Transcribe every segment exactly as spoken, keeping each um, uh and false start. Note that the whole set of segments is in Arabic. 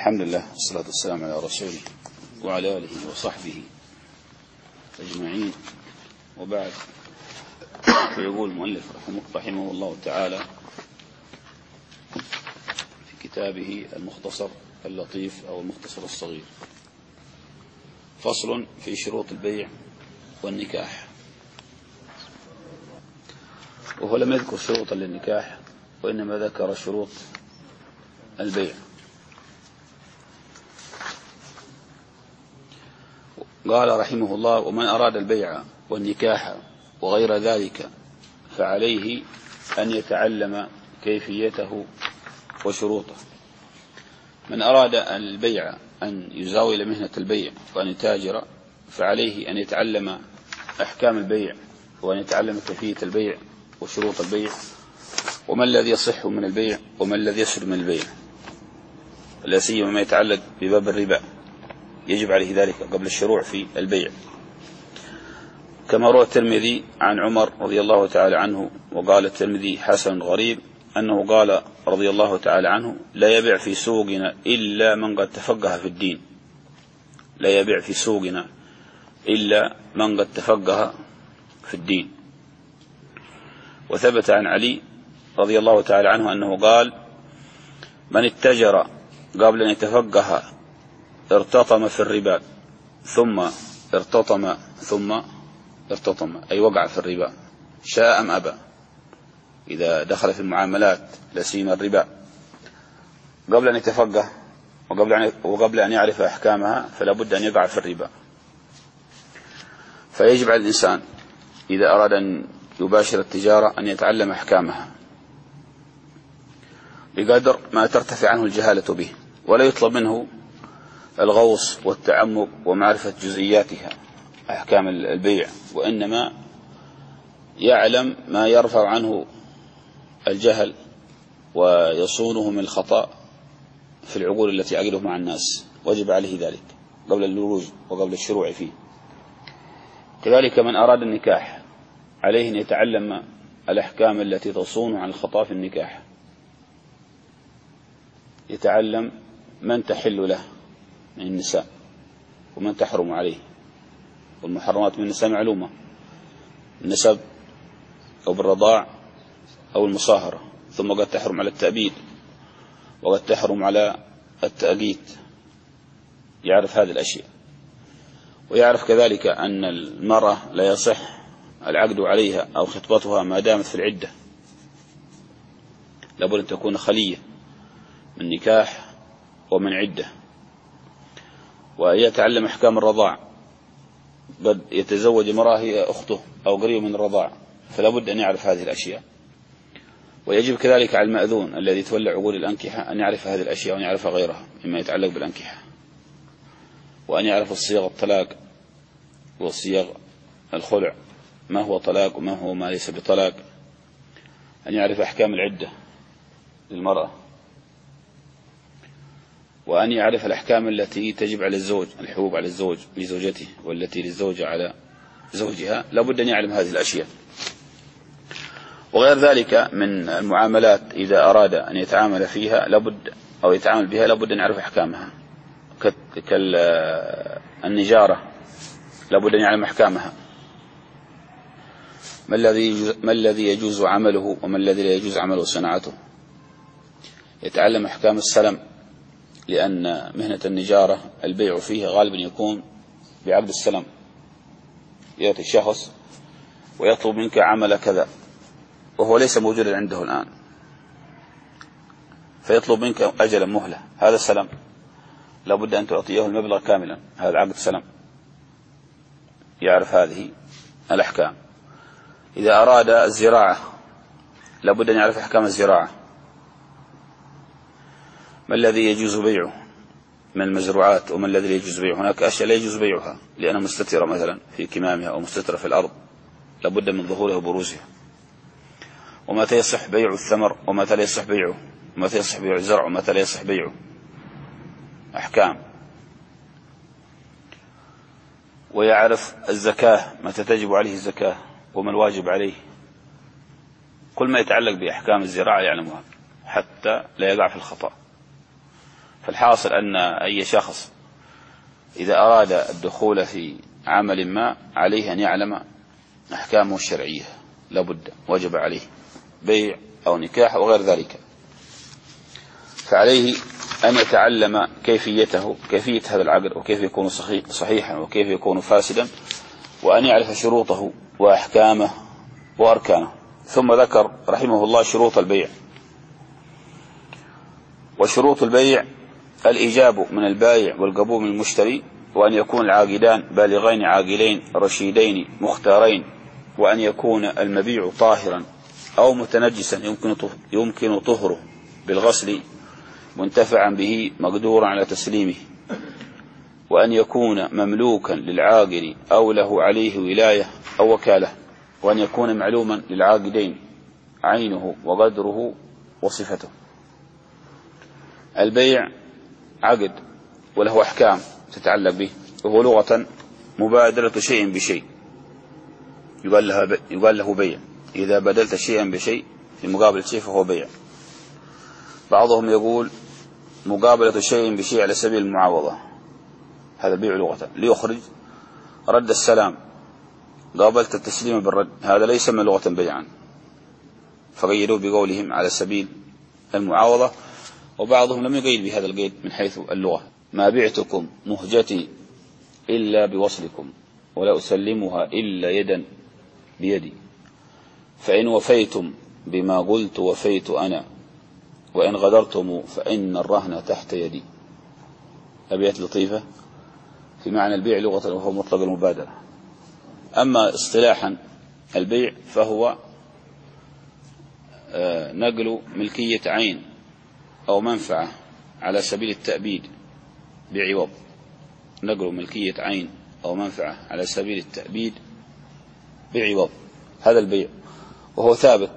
الحمد لله والصلاة والسلام على رسوله وعلى آله وصحبه أجمعين، وبعد. فيقول المؤلف رحمه الله تعالى في كتابه المختصر اللطيف أو المختصر الصغير: فصل في شروط البيع والنكاح. وهو لم يذكر شروطا للنكاح، وإنما ذكر شروط البيع. قال رحمه الله: ومن أراد البيع والنكاح وغير ذلك فعليه أن يتعلم كيفيته وشروطه. من أراد البيع أن يزاول مهنة البيع وأن يتاجر فعليه أن يتعلم أحكام البيع وأن يتعلم كيفية البيع وشروط البيع، وما الذي يصح من البيع وما الذي يسر من البيع، لا سيما ما يتعلق بباب الربا، يجب عليه ذلك قبل الشروع في البيع. كما روى الترمذي عن عمر رضي الله تعالى عنه، وقال الترمذي حسن غريب، أنه قال رضي الله تعالى عنه: لا يبيع في سوقنا إلا من قد تفقه في الدين. لا يبيع في سوقنا إلا من قد تفقه في الدين. وثبت عن علي رضي الله تعالى عنه أنه قال: من اتجر قبل أن يتفقه ارتطم في الربا، ثم ارتطم ثم ارتطم، أي وقع في الربا، شاء أم أبى. إذا دخل في المعاملات لا سيما الربا قبل أن يتفقه وقبل أن وقبل أن يعرف أحكامها فلا بد أن يقع في الربا. فيجب على الإنسان إذا أراد أن يباشر التجارة أن يتعلم أحكامها بقدر ما ترتفع عنه الجهالة به، ولا يطلب منه الغوص والتعمق ومعرفة جزئياتها أحكام البيع، وإنما يعلم ما يرفع عنه الجهل ويصونه من الخطأ في العقول التي يعقده مع الناس. وجب عليه ذلك قبل الولوج وقبل الشروع فيه. كذلك من أراد النكاح عليه أن يتعلم الأحكام التي تصونه عن الخطأ في النكاح، يتعلم من تحل له من النساء ومن تحرم عليه، والمحرمات من النساء معلومة: النسب أو بالرضاع أو المصاهرة، ثم قد تحرم على التأبيد وقد تحرم على التأقيت. يعرف هذه الأشياء، ويعرف كذلك أن المرأة لا يصح العقد عليها أو خطبتها ما دامت في العدة، لابد أن تكون خلية من نكاح ومن عدة. ويتعلم أحكام الرضاع، قد يتزوج امرأة هي أخته أو قريب من الرضاع، فلا بد أن يعرف هذه الأشياء. ويجب كذلك على المأذون الذي يتولى عقود الأنكحة أن يعرف هذه الأشياء وأن يعرف غيرها مما يتعلق بالأنكحة، وأن يعرف الصيغ الطلاق وصيغ الخلع، ما هو طلاق وما هو ما ليس بطلاق. أن يعرف أحكام العدة للمرأة، وأن يعرف الأحكام التي تجب على الزوج، الحقوق على الزوج لزوجته والتي للزوجة على زوجها. لابد أن يعلم هذه الأشياء. وغير ذلك من المعاملات إذا أراد أن يتعامل فيها لابد أو يتعامل بها لابد أن يعرف أحكامها، كالنجارة لابد أن يعلم أحكامها، ما الذي ما الذي يجوز عمله وما الذي لا يجوز عمله صناعته. يتعلم أحكام السلم، لأن مهنة النجارة البيع فيها غالبا يكون بعقد السلم. يأتي الشخص ويطلب منك عمل كذا وهو ليس موجودا عنده الآن، فيطلب منك أجلا مهلة، هذا السلم لابد أن تعطيه المبلغ كاملا، هذا عقد سلم. يعرف هذه الأحكام. إذا أراد الزراعة لابد أن يعرف أحكام الزراعة، ما الذي يجوز بيعه من المزروعات وما الذي لا يجوز بيعه. هناك أشياء لا يجوز بيعها لأنها مستترة مثلا في كمامها أو مستترة في الأرض، لابد من ظهورها وبروزها. ومتى يصح بيع الثمر ومتى لا يصح بيعه، ومتى يصح بيع الزرع ومتى لا يصح بيعه، أحكام. ويعرف الزكاة، متى تجب عليه الزكاة وما الواجب عليه. كل ما يتعلق بأحكام الزراعة يعلمها حتى لا يقع في الخطأ. فالحاصل أن أي شخص إذا أراد الدخول في عمل ما عليه أن يعلم أحكامه الشرعية، لابد وجب عليه بيع أو نكاح أو غير ذلك، فعليه أن يتعلم كيفيته، كيفية هذا العقد، وكيف يكون صحيحا وكيف يكون فاسدا، وأن يعرف شروطه وأحكامه وأركانه. ثم ذكر رحمه الله شروط البيع. وشروط البيع الإيجاب من البائع والقبول من المشتري، وأن يكون العاقدان بالغين عاقلين رشيدين مختارين، وأن يكون المبيع طاهرا أو متنجسا يمكن يمكن طهره بالغسل منتفعا به مقدورا على تسليمه، وأن يكون مملوكا للعاقل أو له عليه ولاية أو وكالة، وأن يكون معلوما للعاقدين عينه وقدره وصفته. البيع عقد وله أحكام تتعلق به، وهو لغة مبادلة شيء بشيء، يقال له يقال له بيع. إذا بدلت شيئا بشيء في مقابلة شيء فهو بيع. بعضهم يقول مقابلة شيء بشيء على سبيل المعاوضة، هذا بيع لغة. ليخرج رد السلام، قابلت التسليم بالرد، هذا ليس من لغة بيعا، فقيدوا بقولهم على سبيل المعاوضة. وبعضهم لم يقيد بهذا القيد من حيث اللغة. ما بعتكم مهجتي إلا بوصلكم، ولا أسلمها إلا يدا بيدي، فإن وفيتم بما قلت وفيت أنا، وإن غدرتم فإن الرهن تحت يدي. أبيات لطيفة في معنى البيع لغة، وهو مطلق المبادرة. أما اصطلاحا البيع فهو نقل ملكية عين أو منفعة على سبيل التأبيد بعوض، نقل ملكية عين أو منفعة على سبيل التأبيد بعوض، هذا البيع، وهو ثابت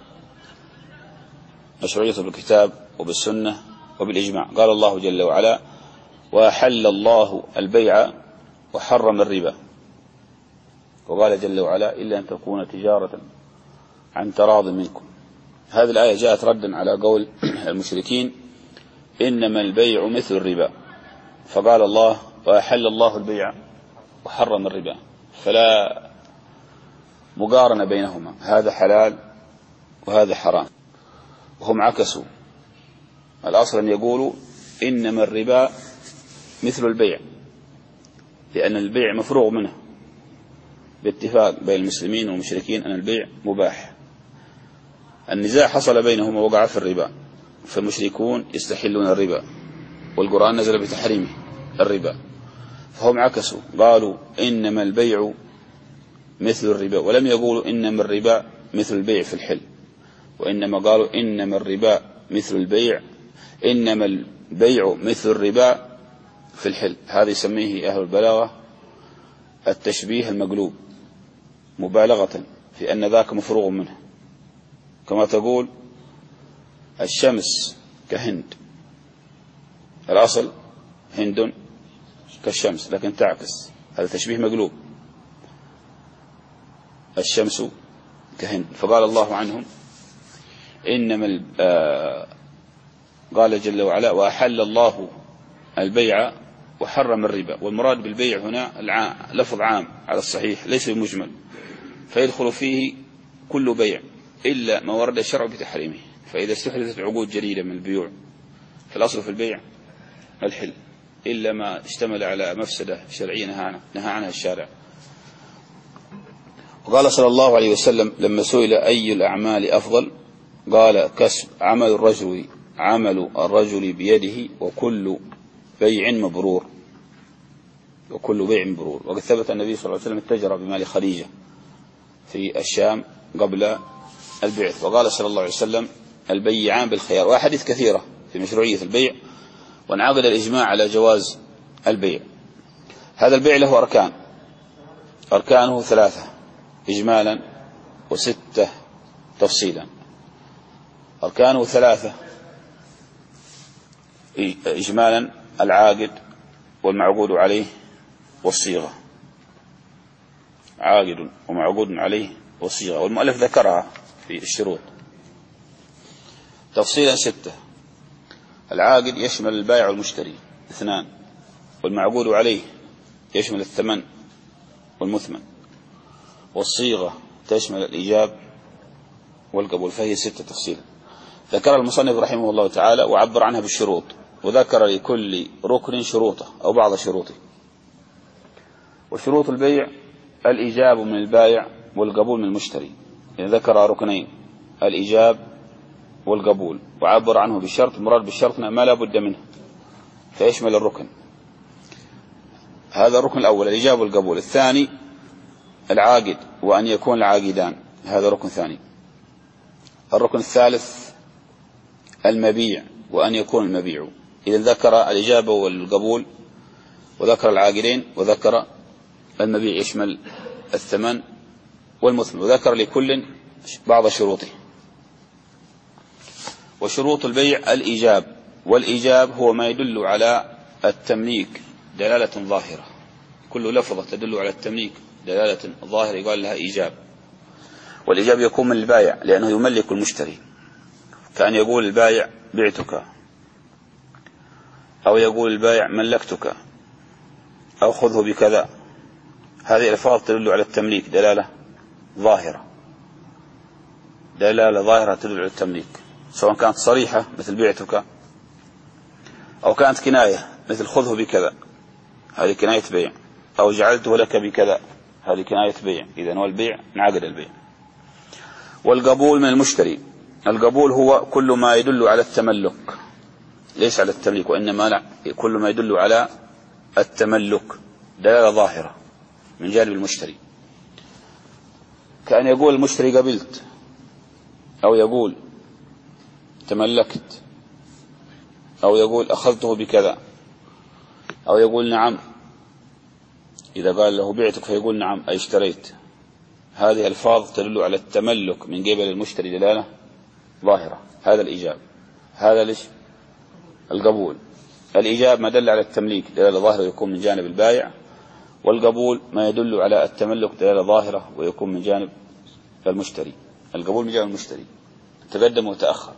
مشروعيته بالكتاب وبالسنة وبالإجماع. قال الله جل وعلا: وأحل الله البيع وحرم الربا. وقال جل وعلا: إلا أن تكون تجارة عن تراض منكم. هذه الآية جاءت ردا على قول المشركين: إنما البيع مثل الربا. فقال الله: وأحل الله البيع وحرم الربا، فلا مقارنة بينهما، هذا حلال وهذا حرام. وهم عكسوا الأصل أن يقولوا إنما الربا مثل البيع، لأن البيع مفروغ منه باتفاق بين المسلمين والمشركين أن البيع مباح. النزاع حصل بينهم ووقع في الربا، فالمشركون يستحلون الربا، والقرآن نزل بتحريمه الربا، فهم عكسوا قالوا إنما البيع مثل الربا، ولم يقولوا إنما الربا مثل البيع في الحل، وإنما قالوا إنما الربا مثل البيع، إنما البيع مثل الربا في الحل. هذا يسميه أهل البلاغة التشبيه المقلوب، مبالغة في أن ذاك مفروغ منه، كما تقول الشمس كهند، الأصل هند كالشمس لكن تعكس، هذا تشبيه مقلوب، الشمس كهند. فقال الله عنهم إنما آه قال جل وعلا: وأحل الله البيع وحرم الربا. والمراد بالبيع هنا لفظ عام على الصحيح ليس بمجمل، فيدخل فيه كل بيع إلا ما ورد الشرع بتحريمه. فإذا استحدثت عقود جديدة من البيوع فالأصل في البيع الحل، إلا ما اشتمل على مفسدة شرعية نهى عنها الشارع. وقال صلى الله عليه وسلم لما سئل أي الأعمال أفضل قال: كسب عمل الرجل عمل الرجل بيده، وكل بيع مبرور، وكل بيع مبرور. وقد ثبت النبي صلى الله عليه وسلم اتجر بمال خديجة في الشام قبل البعث. وقال صلى الله عليه وسلم: البيعان بالخيار. وأحاديث كثيرة في مشروعية البيع، وانعقد الإجماع على جواز البيع. هذا البيع له أركان، أركانه ثلاثة إجمالا وستة تفصيلا. أركانه ثلاثة إجمالا: العاقد والمعقود عليه والصيغة، عاقد ومعقود عليه والصيغة، والمؤلف ذكرها في الشروط. تفصيلا ستة: العاقد يشمل البائع والمشتري اثنان، والمعقود عليه يشمل الثمن والمثمن، والصيغة تشمل الإيجاب والقبول، فهي ستة تفصيلا ذكر المصنف رحمه الله تعالى وعبر عنها بالشروط، وذكر لكل ركن شروطه أو بعض شروطه. وشروط البيع الإيجاب من البائع والقبول من المشتري، يعني ذكر ركنين الإيجاب والقبول، وعبر عنه بالشرط، المراد بالشرط ما لا بد منه فيشمل الركن. هذا الركن الأول الإيجاب والقبول. الثاني العاقد وأن يكون العاقدان، هذا ركن ثاني. الركن الثالث المبيع وأن يكون المبيع. إذا ذكر الإجابة والقبول وذكر العاقدين وذكر المبيع يشمل الثمن والمثمن، وذكر لكل بعض شروطه. وشروط البيع الإيجاب، والإيجاب هو ما يدل على التمليك دلالة ظاهرة، كل لفظة تدل على التمليك دلالة ظاهرة يقال لها إيجاب. والإيجاب يكون من البائع لأنه يملك المشتري، كأن يقول البائع بعتك، أو يقول البائع ملكتك، أو خذه بكذا. هذه الألفاظ تدل على التمليك دلالة ظاهرة، دلالة ظاهرة تدل على التمليك، سواء كانت صريحة مثل بعتك، أو كانت كناية مثل خذه بكذا، هذه كناية بيع، أو جعلته لك بكذا، هذه كناية بيع. إذن والبيع انعقد البيع. والقبول من المشتري، القبول هو كل ما يدل على التملك، ليس على التمليك، وإنما لا، كل ما يدل على التملك دلالة ظاهرة من جانب المشتري، كأن يقول المشتري قبلت، أو يقول تملكت، أو يقول أخذته بكذا، أو يقول نعم. إذا قال له بعتك فيقول نعم أي اشتريت. هذه الفاظ تدل على التملك من قبل المشتري دلالة ظاهرة. هذا الإيجاب. هذا ليش القبول. الإيجاب ما دل على التمليك دلالة ظاهرة ويكون من جانب البائع، والقبول ما يدل على التملك دلالة ظاهرة ويكون من جانب المشتري. القبول من جانب المشتري تقدم وتأخر.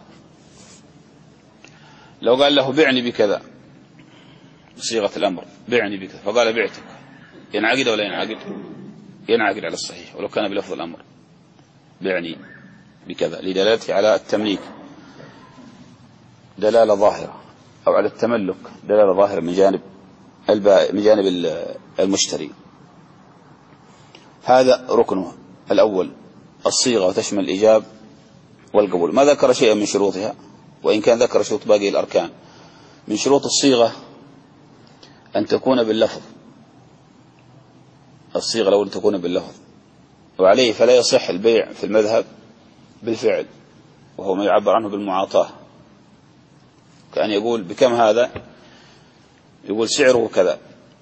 لو قال له بعني بكذا بصيغة الأمر، بعني بكذا، فقال بعتك، ينعقد ولا ينعقد؟ ينعقد على الصحيح ولو كان بلفظ الأمر، بعني بكذا، لدلالته على التمليك دلالة ظاهرة، أو على التملك دلالة ظاهرة من جانب البائع من جانب المشتري. هذا ركنه الأول الصيغة، وتشمل الإيجاب والقبول. ما ذكر شيئا من شروطها، وإن كان ذكر شروط باقي الأركان. من شروط الصيغة أن تكون باللفظ، الصيغة لو أن تكون باللفظ، وعليه فلا يصح البيع في المذهب بالفعل، وهو ما يعبر عنه بالمعاطاة، كأن يقول بكم هذا، يقول سعره كذا،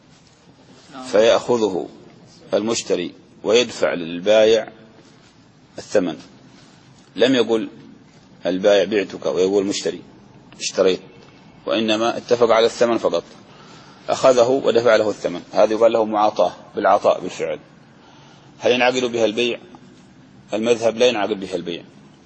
فيأخذه المشتري ويدفع للبائع الثمن. لم يقول البائع بعتك ويقول المشتري اشتريت، وإنما اتفق على الثمن فقط، أخذه ودفع له الثمن. هذا يقال له معاطاة بالعطاء بالفعل. هل ينعقد بها البيع؟ المذهب لا ينعقد بها البيع،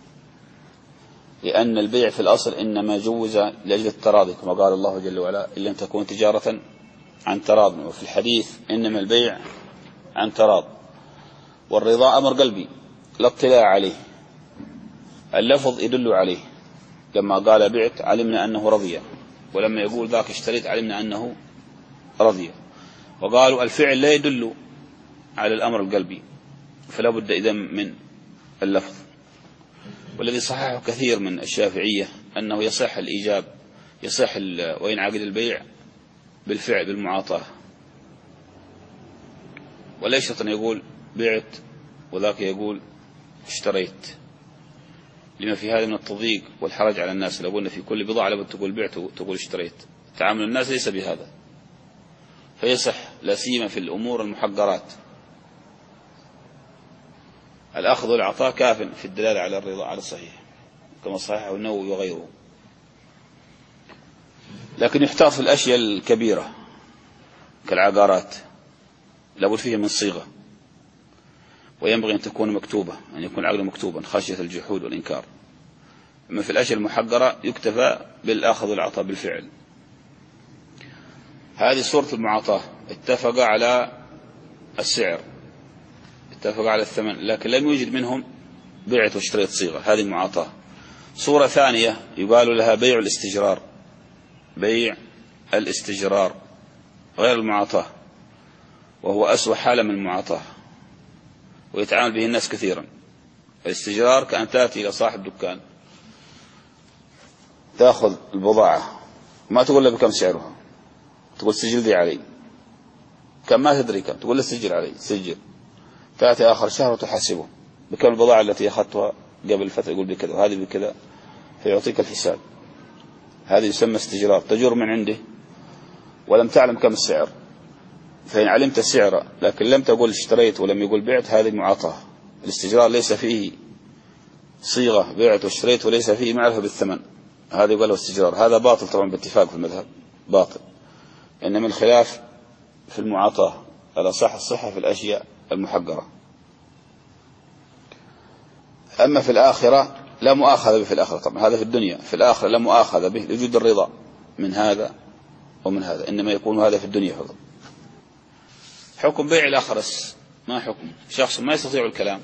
لأن البيع في الأصل إنما جوز لأجل التراضي، كما قال الله جل وعلا إن لم تكون تجارة عن تراض. وفي الحديث إنما البيع عن تراض، والرضا أمر قلبي لا اطلاع عليه، اللفظ يدل عليه. لما قال بعت علمنا أنه رضي، ولما يقول ذاك اشتريت علمنا أنه رضي. وقالوا الفعل لا يدل على الأمر القلبي، فلا بد إذن من اللفظ. والذي صححه كثير من الشافعية أنه يصح الإيجاب، يصح وينعقد البيع بالفعل بالمعاطاة، ولا يشترط أن يقول بعت وذاك يقول اشتريت، لما في هذا من التضييق والحرج على الناس. لو قلنا في كل بضاعة لابد تقول بعت وتقول اشتريت، تعامل الناس ليس بهذا، فيصح لا سيما في الأمور المحقرات. الأخذ والعطاء كاف في الدلالة على الرضا على الصحيح، كما صححه النووي وغيره. لكن يحتاط في الأشياء الكبيرة كالعقارات لابد فيه من صيغة، وينبغي أن تكون مكتوبة، أن يكون العقد مكتوبا خشية الجحود والإنكار. أما في الأشياء المحقرة يكتفى بالأخذ والعطاء بالفعل. هذه صورة المعاطاة، اتفق على السعر، اتفق على الثمن، لكن لم يوجد منهم بيعة واشتريت صيغة، هذه المعاطاة. صورة ثانية يقال لها بيع الاستجرار، بيع الاستجرار غير المعاطاة، وهو أسوأ حالة من المعاطاة ويتعامل به الناس كثيرا. الاستجرار كأن تأتي إلى صاحب دكان تأخذ البضاعة، ما تقول له بكم سعرها، تقول سجل ذي علي، كم ما تدري كم، تقول له سجل علي، سجل. تأتي آخر شهر وتحاسبه بكم البضاعة التي أخذتها قبل فترة، يقول بكذا وهذه بكذا، فيعطيك الحساب. هذه يسمى استجرار، تجر من عنده ولم تعلم كم السعر، فإن علمت السعر لكن لم تقول اشتريت ولم يقول بعت، هذه معاطاة. الاستجرار ليس فيه صيغة بعت واشتريت وليس فيه معرفة بالثمن، هذا يقول له استجرار. هذا باطل طبعا باتفاق في المذهب، باطل. إنما الخلاف في المعاطاة على صح الصحة في الأشياء المحقرة. أما في الآخرة لا مؤاخذة به، في الآخرة طبعا هذا في الدنيا، في الآخرة لا مؤاخذة به لوجود الرضا من هذا ومن هذا، إنما يكون هذا في الدنيا فقط. حكم بيع الأخرس، ما حكم شخص ما يستطيع الكلام،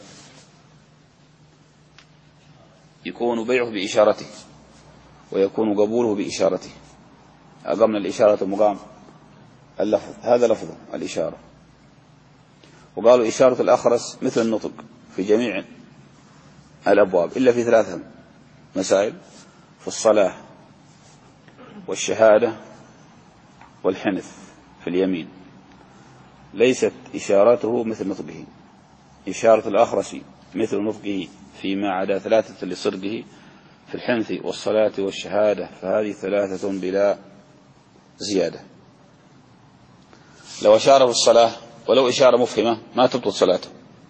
يكون بيعه بإشارته ويكون قبوله بإشارته. أقمنا الإشارة مقام اللفظ، هذا لفظه الإشارة. وقالوا إشارة الأخرس مثل النطق في جميع الأبواب إلا في ثلاثة مسائل: في الصلاة والشهادة والحنث في اليمين. ليست إشارته مثل نطقه، إشارة الأخرس مثل نطقه فيما عدا ثلاثة لصدقه في الحنث والصلاة والشهادة، فهذه ثلاثة بلا زيادة. لو أشار في الصلاة ولو إشارة مفهمة ما تبطل صلاته،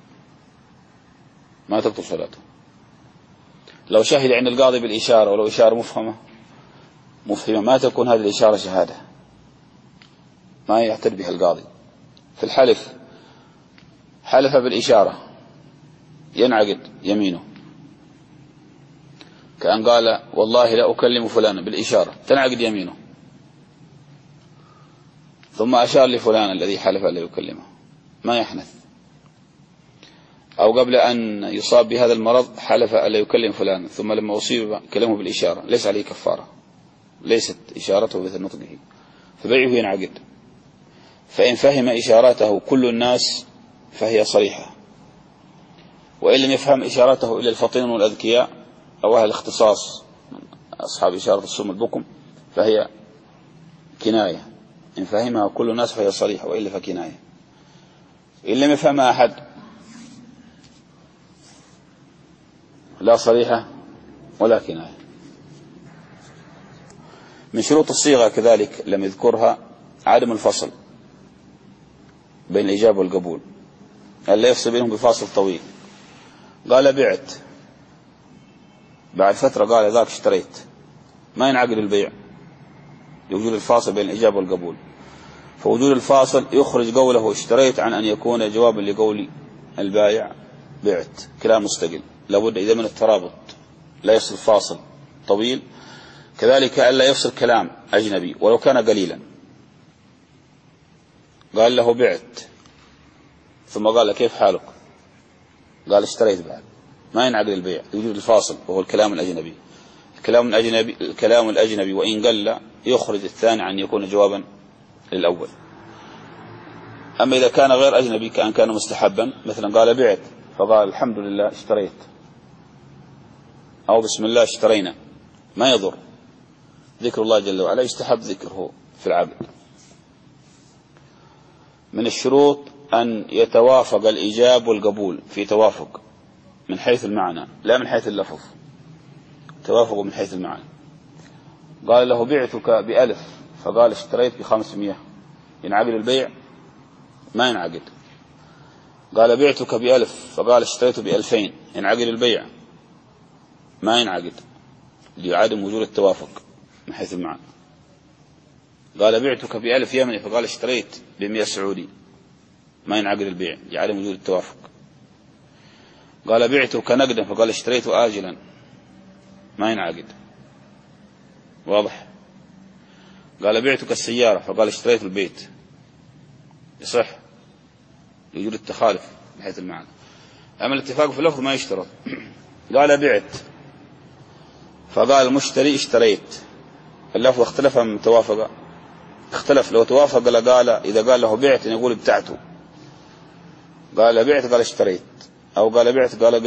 ما تبطل صلاته. لو شهد عند القاضي بالإشارة ولو إشارة مفهمة مفهمة ما تكون هذه الإشارة شهادة، ما يعتد بها القاضي. في الحلف حلف بالإشارة ينعقد يمينه، كأن قال والله لا أكلم فلانا بالإشارة، تنعقد يمينه، ثم أشار لفلان الذي حلف ألا يكلمه ما يحنث. أو قبل أن يصاب بهذا المرض حلف ألا يكلم فلان، ثم لما أصيب كلمه بالإشارة، ليس عليه كفارة، ليست إشارته مثل نطقه، فبيعه ينعقد. فإن فهم إشارته كل الناس فهي صريحة، وإن لم يفهم إشارته إلا الفطين والأذكياء أو أهل الاختصاص أصحاب إشارة السم البكم فهي كناية. إن فهمها كل الناس فهي صريحة، وإلا فكناية. إن لم يفهمها أحد لا صريحة ولا كناية. من شروط الصيغة كذلك لم يذكرها عدم الفصل بين الإجابة والقبول، ألا يفصل بينهم بفاصل طويل. قال بعت، بعد فترة قال ذاك اشتريت، ما ينعقد البيع لوجود الفاصل بين الإجابة والقبول. فوجود الفاصل يخرج قوله اشتريت عن أن يكون جوابا لقول البائع بعت، كلام مستقل. لابد إذا من الترابط لا يفصل فاصل طويل. كذلك ألا يفصل كلام أجنبي ولو كان قليلا. قال له بعت ثم قال له كيف حالك، قال اشتريت بعد، ما ينعقد البيع لوجود الفاصل وهو الكلام الأجنبي. الكلام الأجنبي الكلام الأجنبي وإن قل يخرج الثاني عن يكون جوابا للأول. أما إذا كان غير أجنبي كأن كان مستحبا، مثلا قال بعت فقال الحمد لله اشتريت أو بسم الله اشترينا، ما يضر، ذكر الله جل وعلا يستحب ذكره في العبد. من الشروط أن يتوافق الإجاب والقبول في توافق من حيث المعنى لا من حيث اللفظ، توافق من حيث المعنى. قال له بعتك بألف فقال اشتريت بخمسمائة، ينعقد البيع؟ ما ينعقد. قال بعتك بألف فقال اشتريت بألفين، ينعقد البيع؟ ما ينعقد لعدم وجود التوافق من حيث المعنى. قال بعتك بألف يمني فقال اشتريت بمئة سعودي، ما ينعقد البيع لعدم وجود التوافق. قال بعتك نقدا فقال اشتريت آجلا، ما ينعقد. واضح؟ قال بعتك السيارة فقال اشتريت البيت، يصح يوجد التخالف بحيث المعنى. أما الاتفاق في اللفظ ما يشترط. قال بعت فقال المشتري اشتريت، اللفظ اختلف من توافق، اختلف. لو توافق قال إذا قال له بعت يقول ابتعته، قال بعت قال اشتريت، أو قال بعت قال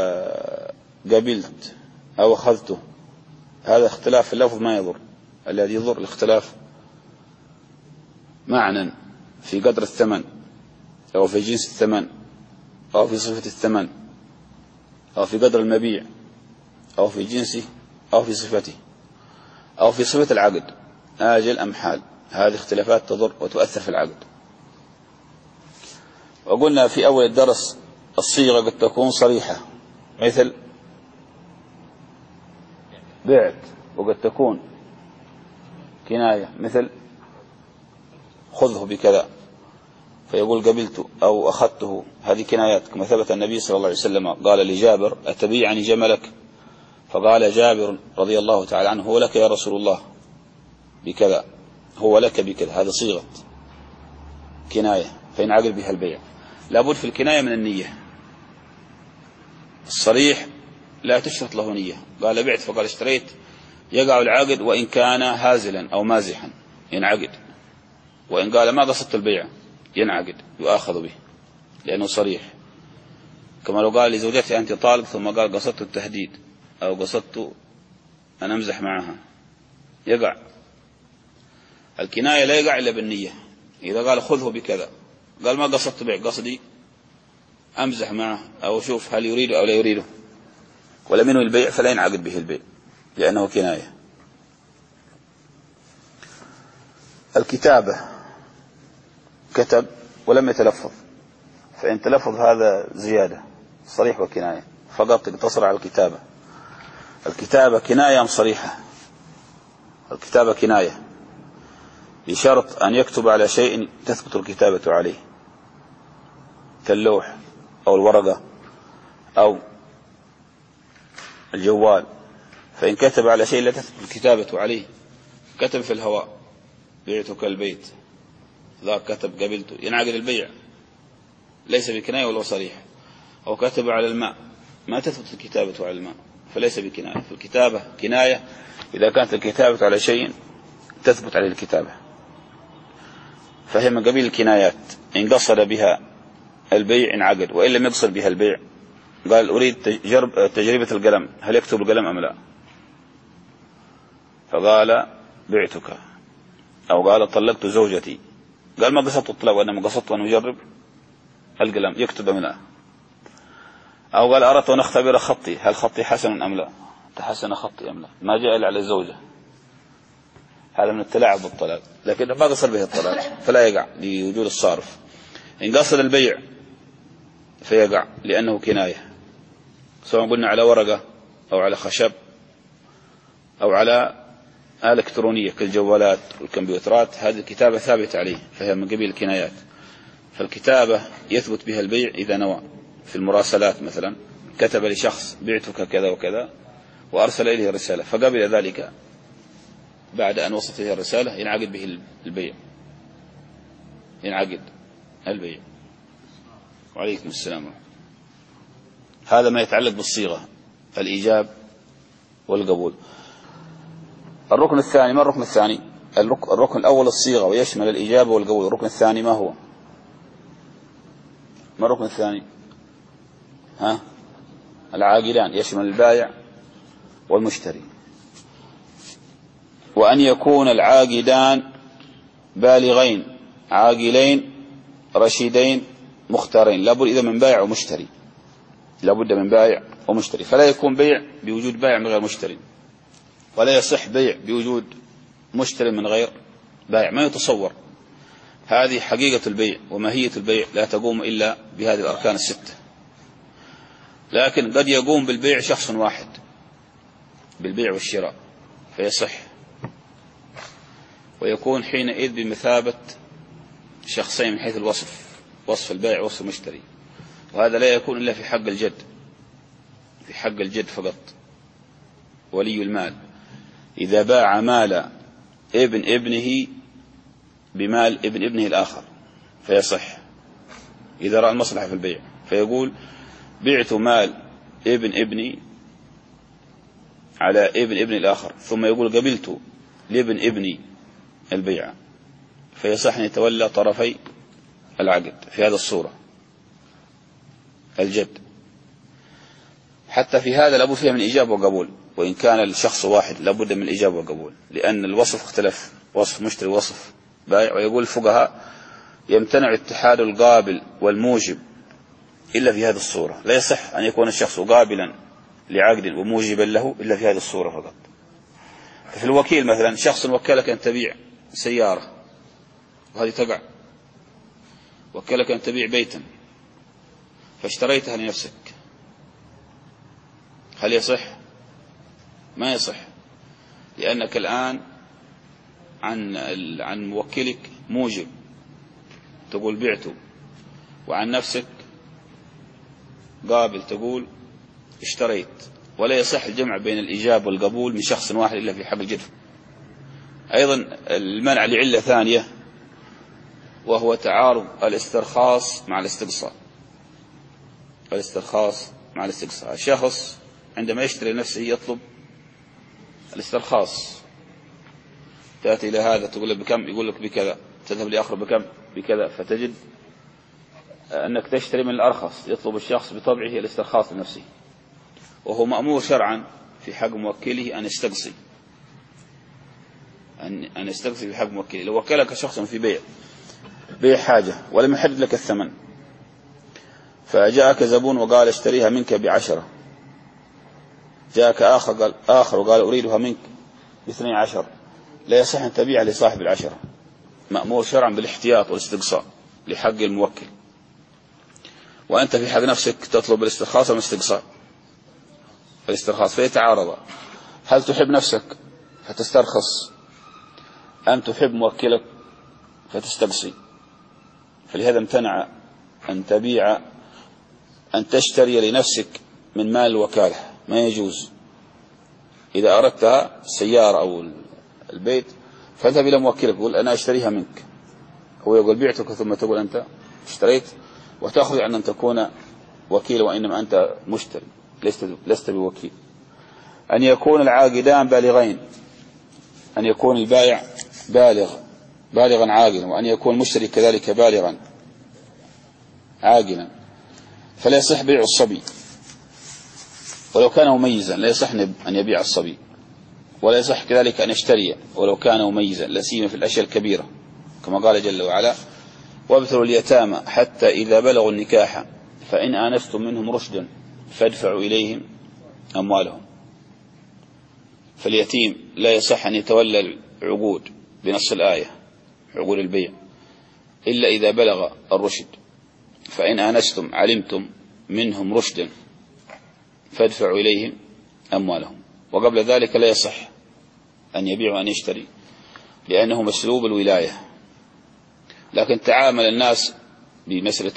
قبلت أو أخذته. هذا اختلاف في اللفظ ما يضر. الذي يضر الاختلاف معنى في قدر الثمن أو في جنس الثمن أو في صفة الثمن أو في قدر المبيع أو في جنسه أو في صفته أو في صفة العقد آجل أم حال. هذه اختلافات تضر وتؤثر في العقد. وقلنا في أول الدرس الصيغة قد تكون صريحة مثل بعت، وقد تكون كناية مثل خذه بكذا فيقول قبلت أو أخذته. هذه كنايات كما ثبت النبي صلى الله عليه وسلم قال لجابر أتبيعني جملك؟ فقال جابر رضي الله تعالى عنه هو لك يا رسول الله بكذا، هو لك بكذا. هذا صيغة كناية فينعقد بها البيع. لابد في الكناية من النية. الصريح لا تشترط له نية. قال بعت فقال اشتريت يقع العقد وإن كان هازلا أو مازحا ينعقد، وإن قال ما قصدت البيع ينعقد يؤاخذ به لأنه صريح. كما لو قال لزوجتي أنت طالق ثم قال قصدت التهديد أو قصدت أن أمزح معها يقع. الكناية لا يقع إلا بالنية. إذا قال خذه بكذا قال ما قصدت بيع، قصدي أمزح معه أو شوف هل يريده أو لا يريده ولم ينوي البيع فلا ينعقد به البيع لأنه كناية. الكتابة كتب ولم يتلفظ، فإن تلفظ هذا زيادة صريح وكناية، فقط اقتصر على الكتابة. الكتابة كناية أم صريحة؟ الكتابة كناية بشرط أن يكتب على شيء تثبت الكتابة عليه كاللوح أو الورقة أو الجوال. فإن كتب على شيء لا تثبت الكتابة عليه، كتب في الهواء بعتك البيت، ذاك كتب قبلته، ينعقد البيع ليس بكناية ولا صريح. أو كتب على الماء ما تثبت الكتابة على الماء فليس بكناية. فالكتابة كناية إذا كانت الكتابة على شيء تثبت عليه الكتابة، فهي من قبيل الكنايات. إن قصد بها البيع انعقد، وإن لم يقصد بها البيع قال أريد تجرب تجربة القلم هل يكتب القلم أم لا، فقال بعتك، أو قال طلقت زوجتي قال ما قصدت الطلاق وإنما قصدت أن أجرب القلم يكتب أم لا، أو قال أردت أن أختبر خطي هل خطي حسن أم لا، تحسن خطي أم لا، ما جاء إلا على الزوجة. هذا من التلاعب بالطلاق، لكن ما قصد به الطلاق فلا يقع لوجود الصارف. إن قصد البيع فيقع لأنه كناية، سواء قلنا على ورقة أو على خشب أو على آلة إلكترونية كالجوالات والكمبيوترات. هذه الكتابة ثابتة عليه فهي من قبيل الكنايات. فالكتابة يثبت بها البيع إذا نوى. في المراسلات مثلا كتب لشخص بعتك كذا وكذا وأرسل إليه الرسالة فقبل ذلك بعد أن وصلت إليه الرسالة ينعقد به البيع، ينعقد البيع. وعليكم السلام. هذا ما يتعلق بالصيغة الإيجاب والقبول. الركن الثاني، ما الركن الثاني؟ الركن الأول الصيغة ويشمل الإيجاب والقبول. الركن الثاني ما هو؟ ما الركن الثاني؟ ها؟ العاقلان، يشمل البائع والمشتري. وأن يكون العاقدان بالغين عاقلين رشيدين مختارين. لابد إذا من بائع ومشتري، لابد من بائع ومشتري. فلا يكون بيع بوجود بائع من غير مشتري، ولا يصح بيع بوجود مشتري من غير بائع، ما يتصور. هذه حقيقة البيع وماهية البيع لا تقوم إلا بهذه الأركان الستة. لكن قد يقوم بالبيع شخص واحد بالبيع والشراء فيصح، ويكون حينئذ بمثابة شخصين من حيث الوصف، وصف البائع ووصف المشتري. وهذا لا يكون إلا في حق الجد، في حق الجد فقط، ولي المال إذا باع مال ابن ابنه بمال ابن ابنه الآخر فيصح إذا رأى المصلحة في البيع، فيقول بعت مال ابن ابني على ابن ابن الآخر، ثم يقول قبلت لابن ابني البيع، فيصح أن يتولى طرفي العقد في هذا الصورة الجد. حتى في هذا لابد فيها من إجابة وقبول، وإن كان الشخص واحد لابد من إجابة وقبول، لأن الوصف اختلف، وصف مشتري وصف بائع. ويقول الفقهاء يمتنع اتحاد القابل والموجب إلا في هذه الصورة، لا يصح أن يكون الشخص قابلا لعقد وموجبا له إلا في هذه الصورة فقط. في الوكيل مثلا شخص وكلك أن تبيع سيارة، وهذه تقع، وكلك أن تبيع بيتا فاشتريتها لنفسك، هل يصح؟ ما يصح، لأنك الآن عن عن موكلك موجب تقول بعته، وعن نفسك قابل تقول اشتريت، ولا يصح الجمع بين الإجابة والقبول من شخص واحد إلا في حق الجدف. أيضا المنع لعلة ثانية، وهو تعارض الاسترخاص مع الاستقصاء. الاسترخاص مع الاستقصاء، الشخص عندما يشتري نفسه يطلب الاسترخاص، تأتي إلى هذا تقول له بكم، يقول لك بكذا، تذهب لآخر بكم، بكذا، فتجد أنك تشتري من الأرخص. يطلب الشخص بطبعه الاسترخاص لنفسه، وهو مأمور شرعا في حق موكله أن يستقصي، أن أن يستقصي في حق موكله. لو وكلك شخص في بيع بيع حاجة ولم يحدد لك الثمن، فجاءك زبون وقال اشتريها منك بعشرة، جاءك آخر قال آخر وقال أريدها منك باثني عشر، لا يصح أن تبيع لصاحب العشرة، مأمور شرعا بالاحتياط والاستقصاء لحق الموكل. وأنت في حق نفسك تطلب الاسترخاص والاستقصاء، الاسترخاص، فيتعارض. هل تحب نفسك فتسترخص أم تحب موكلك فتستقصي؟ فلهذا امتنع أن تبيع أن تشتري لنفسك من مال الوكالة، ما يجوز. إذا أردتها السيارة أو البيت فاذهب إلى موكلك يقول أنا أشتريها منك، هو يقول بعتك، ثم تقول أنت اشتريت، وتأخذ عن أن تكون وكيل وإنما أنت مشتري، لست لست بوكيل. أن يكون العاقدان بالغين، أن يكون البائع بالغ بالغا عاقلا، وأن يكون المشتري كذلك بالغا عاقلا، فلا يصح بيع الصبي ولو كان مميزا، لا يصح أن يبيع الصبي، ولا يصح كذلك أن يشتري ولو كان مميزا، لا سيما في الأشياء الكبيرة، كما قال جل وعلا وابتلوا اليتامى حتى إذا بلغوا النكاح فإن آنستم منهم رشدا فادفعوا إليهم أموالهم. فاليتيم لا يصح أن يتولى العقود بنص الآية، عقود البيع، إلا إذا بلغ الرشد. فإن آنستم علمتم منهم رشدا فادفعوا إليهم أموالهم. وقبل ذلك لا يصح أن يبيع وأن يشتري، لأنه مسلوب الولاية. لكن تعامل الناس بمسألة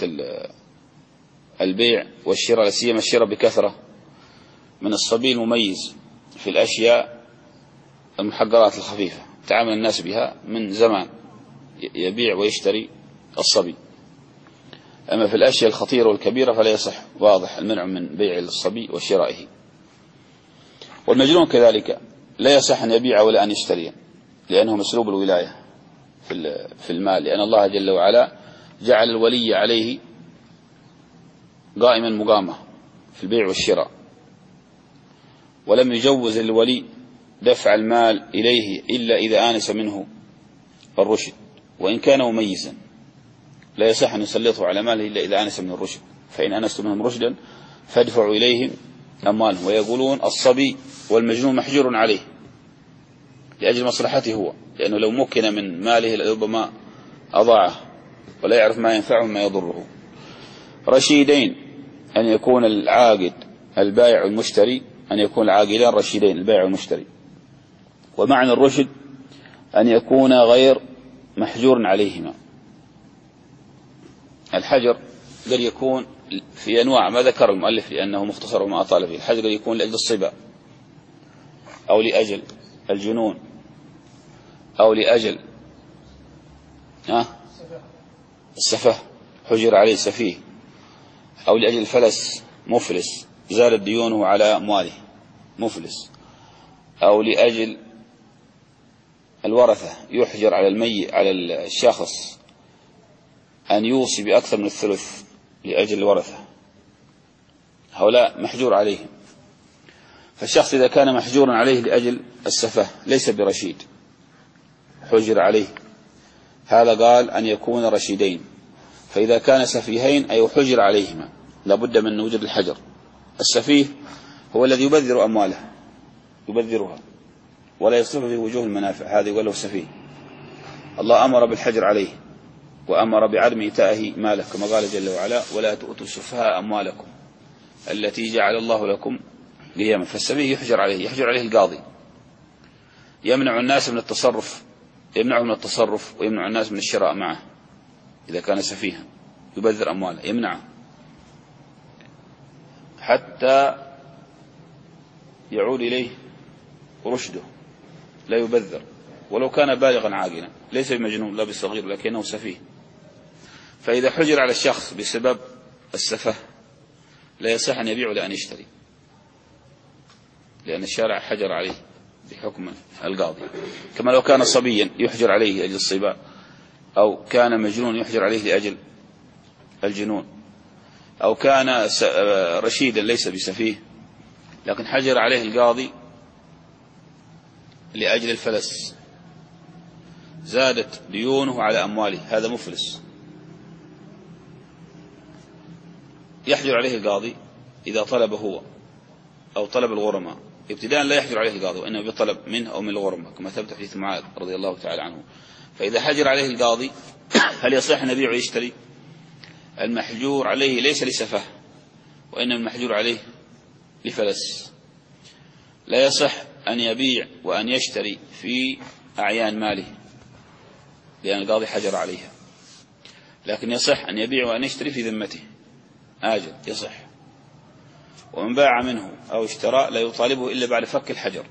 البيع والشراء، لا سيما الشراء بكثرة من الصبي المميز في الأشياء المحقرات الخفيفة، تعامل الناس بها من زمان، يبيع ويشتري الصبي. أما في الأشياء الخطيرة والكبيرة فلا يصح، واضح المنع من بيع الصبي وشرائه. والمجنون كذلك لا يصح أن يبيع ولا أن يشتري، لأنه مسلوب الولاية في المال، لأن الله جل وعلا جعل الولي عليه قائما مقامة في البيع والشراء، ولم يجوز الولي دفع المال إليه إلا إذا آنس منه الرشد، وإن كان مميزا لا يصح أن يسلطه على ماله إلا إذا آنس من الرشد. فإن آنستم منهم رشدا فادفعوا إليهم أموالهم. ويقولون الصبي والمجنون محجور عليه لأجل مصلحته هو، لأنه لو مكن من ماله لربما أضاعه ولا يعرف ما ينفعه ما يضره. رشيدين، أن يكون العاقد البائع والمشتري، أن يكون العاقدان رشيدين البائع والمشتري. ومعنى الرشد أن يكون غير محجور عليهما. الحجر قد يكون في أنواع ما ذكر المؤلف لأنه مختصر وما أطال فيه. الحجر قد يكون لأجل الصبا، أو لأجل الجنون أو لأجل السفه حجر عليه سفيه، أو لأجل الفلس مفلس زادت ديونه على أمواله مفلس، أو لأجل الورثة يحجر على الميت على الشخص أن يوصي بأكثر من الثلث لأجل الورثة، هؤلاء محجور عليهم. فالشخص إذا كان محجورا عليه لأجل السفه ليس برشيد حجر عليه، هذا قال أن يكون رشيدين. فإذا كان سفيهين أي حجر عليهما لابد من وجود الحجر. السفيه هو الذي يبذر أمواله يبذرها ولا يصرف في وجوه المنافع، هذا يقول له سفيه. الله أمر بالحجر عليه وأمر بعدم إيتائه ماله كما قال جل وعلا ولا تؤتوا السفهاء أموالكم التي جعل الله لكم قياما. فالسفيه يحجر عليه، يحجر عليه القاضي، يمنع الناس من التصرف يمنعهم من التصرف ويمنع الناس من الشراء معه. إذا كان سفيها يبذر أمواله يمنعه حتى يعود إليه رشده، لا يبذر ولو كان بالغا عاقلا، ليس بمجنون لا بصغير لكنه سفيه. فإذا حجر على الشخص بسبب السفه لا يصح أن يبيع ولا أن يشتري، لأن الشارع حجر عليه بحكم القاضي. كما لو كان صبيا يحجر عليه لأجل الصبا، أو كان مجنون يحجر عليه لأجل الجنون، أو كان رشيدا ليس بسفيه لكن حجر عليه القاضي لأجل الفلس زادت ديونه على أمواله، هذا مفلس. يحجر عليه القاضي إذا طلب هو أو طلب الغرماء، ابتداء لا يحجر عليه القاضي وإنما بطلب منه أو من الغرماء كما ثبت في حديث معاذ رضي الله تعالى عنه. فإذا حجر عليه القاضي هل يصح أن يبيع ويشتري؟ المحجور عليه ليس لسفه وإنما المحجور عليه لفلس، لا يصح أن يبيع وأن يشتري في أعيان ماله لأن القاضي حجر عليها، لكن يصح أن يبيع وأن يشتري في ذمته آجل يصح. ومن باع منه أو اشترى لا يطالبه إلا بعد فك الحجر.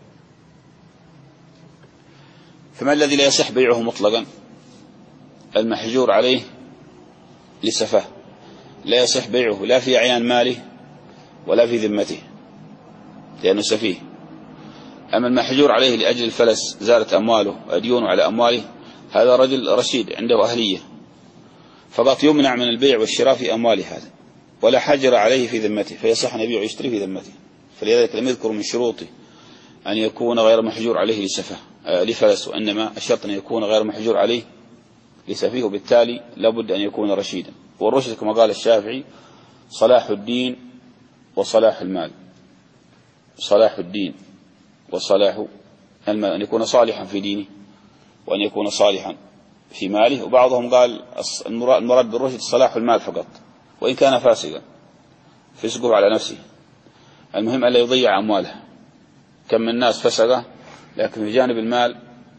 فما الذي لا يصح بيعه مطلقا؟ المحجور عليه لسفه لا يصح بيعه لا في أعيان ماله ولا في ذمته لأنه سفيه. أما المحجور عليه لأجل الفلس زالت أمواله أديونه على أمواله، هذا رجل رشيد عنده أهلية فقط يمنع من البيع والشراء في أمواله هذا، ولا حجر عليه في ذمته فيصح أن يبيع ويشتري في ذمته. فلذلك لم يذكر من شروطه أن يكون غير محجور عليه لسفه آه لفلس، وإنما الشرط أن يكون غير محجور عليه لسفيه، وبالتالي لابد أن يكون رشيدا. والرشد كما قال الشافعي صلاح الدين وصلاح المال، صلاح الدين وصلاح المال، أن يكون صالحا في دينه وأن يكون صالحا في ماله. وبعضهم قال المراد بالرشد صلاح المال فقط وإن كان فاسقا فسقه على نفسه، المهم ألا يضيع أمواله. كم من الناس فسقه لكن في جانب المال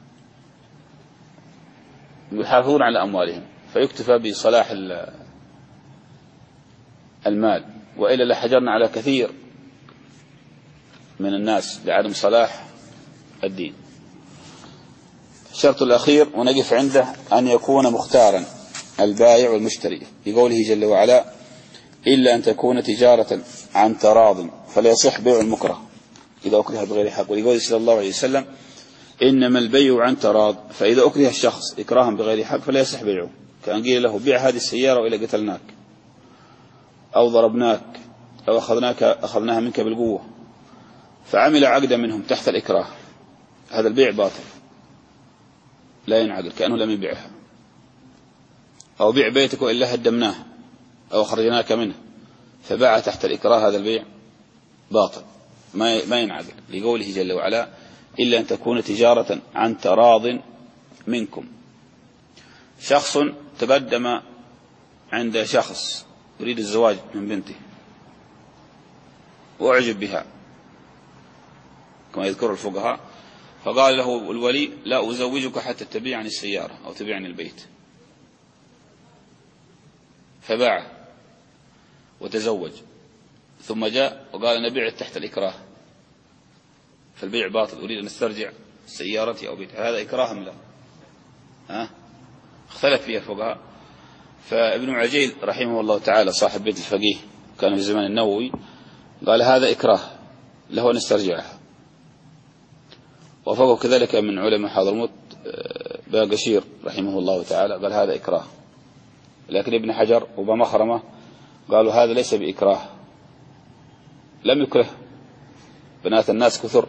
يحافظون على أموالهم فيكتفى بصلاح المال، وإلا لحجرنا على كثير من الناس لعدم صلاح الدين. الشرط الأخير ونقف عنده أن يكون مختارا البائع والمشتري بقوله جل وعلا إلا أن تكون تجارة عن تراض فلا يصح بيع المكره إذا أكره بغير حق، ولقوله صلى الله عليه وسلم إنما البيع عن تراض، فإذا أكره الشخص إكراها بغير حق فلا يصح بيعه، كأن قيل له بيع هذه السيارة وإلا قتلناك أو ضربناك أو أخذناك أخذناها منك بالقوة، فعمل عقدا منهم تحت الإكراه، هذا البيع باطل لا ينعقد كأنه لم يبيعها. أو بيع بيتك وإلا هدمناه أو خرجناك منه فباع تحت الإكراه، هذا البيع باطل ما ما ينعقد، لقوله جل وعلا إلا أن تكون تجارة عن تراض منكم. شخص تقدم عند شخص يريد الزواج من بنته وأعجب بها كما يذكر الفقهاء، فقال له الولي لا أزوجك حتى تبيعني السيارة أو تبيعني البيت، فباع وتزوج ثم جاء وقال نبيع تحت الإكراه، فالبيع باطل، أريد أن استرجع سيارتي أو بيتي، هذا إكراه أم لا؟ ها؟ اختلف فيها الفقهاء. فابن عجيل رحمه الله تعالى صاحب بيت الفقيه كان في زمان النووي قال هذا إكراه له أن استرجعها. وفقه كذلك من علماء حضرموت باقشير رحمه الله تعالى قال هذا إكراه. لكن ابن حجر وبمخرمة قالوا هذا ليس بإكراه، لم يكره، بنات الناس كثر،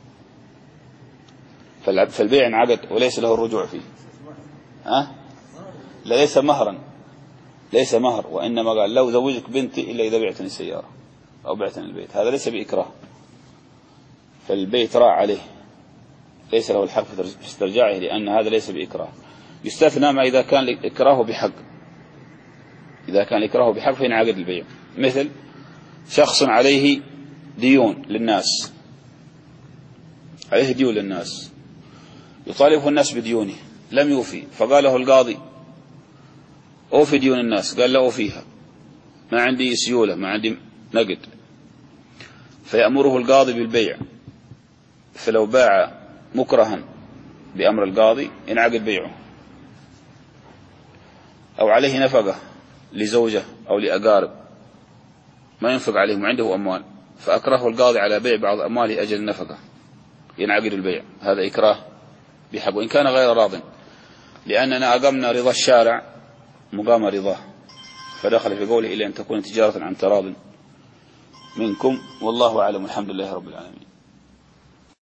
فالبيع انعقد وليس له الرجوع فيه. ها؟ لا ليس مهرا، ليس مهر، وإنما قال لو زوجك بنتي إلا إذا بعتني السيارة أو بعتني البيت، هذا ليس بإكراه، فالبيت راع عليه، ليس له الحق في استرجاعه، لأن هذا ليس بإكراه. يستثنى ما إذا كان إكراه بحق، إذا كان إكراه بحق فينعقد البيع. مثل شخص عليه ديون للناس، عليه ديون للناس يطالبه الناس بديونه لم يوفي، فقال له القاضي أوفي ديون الناس، قال لا أوفيها، ما عندي سيولة، ما عندي نقد، فيأمره القاضي بالبيع، فلو باع مكرها بأمر القاضي ينعقد بيعه. أو عليه نفقة لزوجة أو لأقارب ما ينفق عليهم، عنده أموال، فأكره القاضي على بيع بعض أمواله أجل النفقة، ينعقد البيع، هذا إكراه بحق وإن كان غير راض، لأننا أقمنا رضا الشارع مقام رضاه، فدخل في قوله إلا أن تكون تجارة عن تراض منكم، والله أعلم، الحمد لله رب العالمين.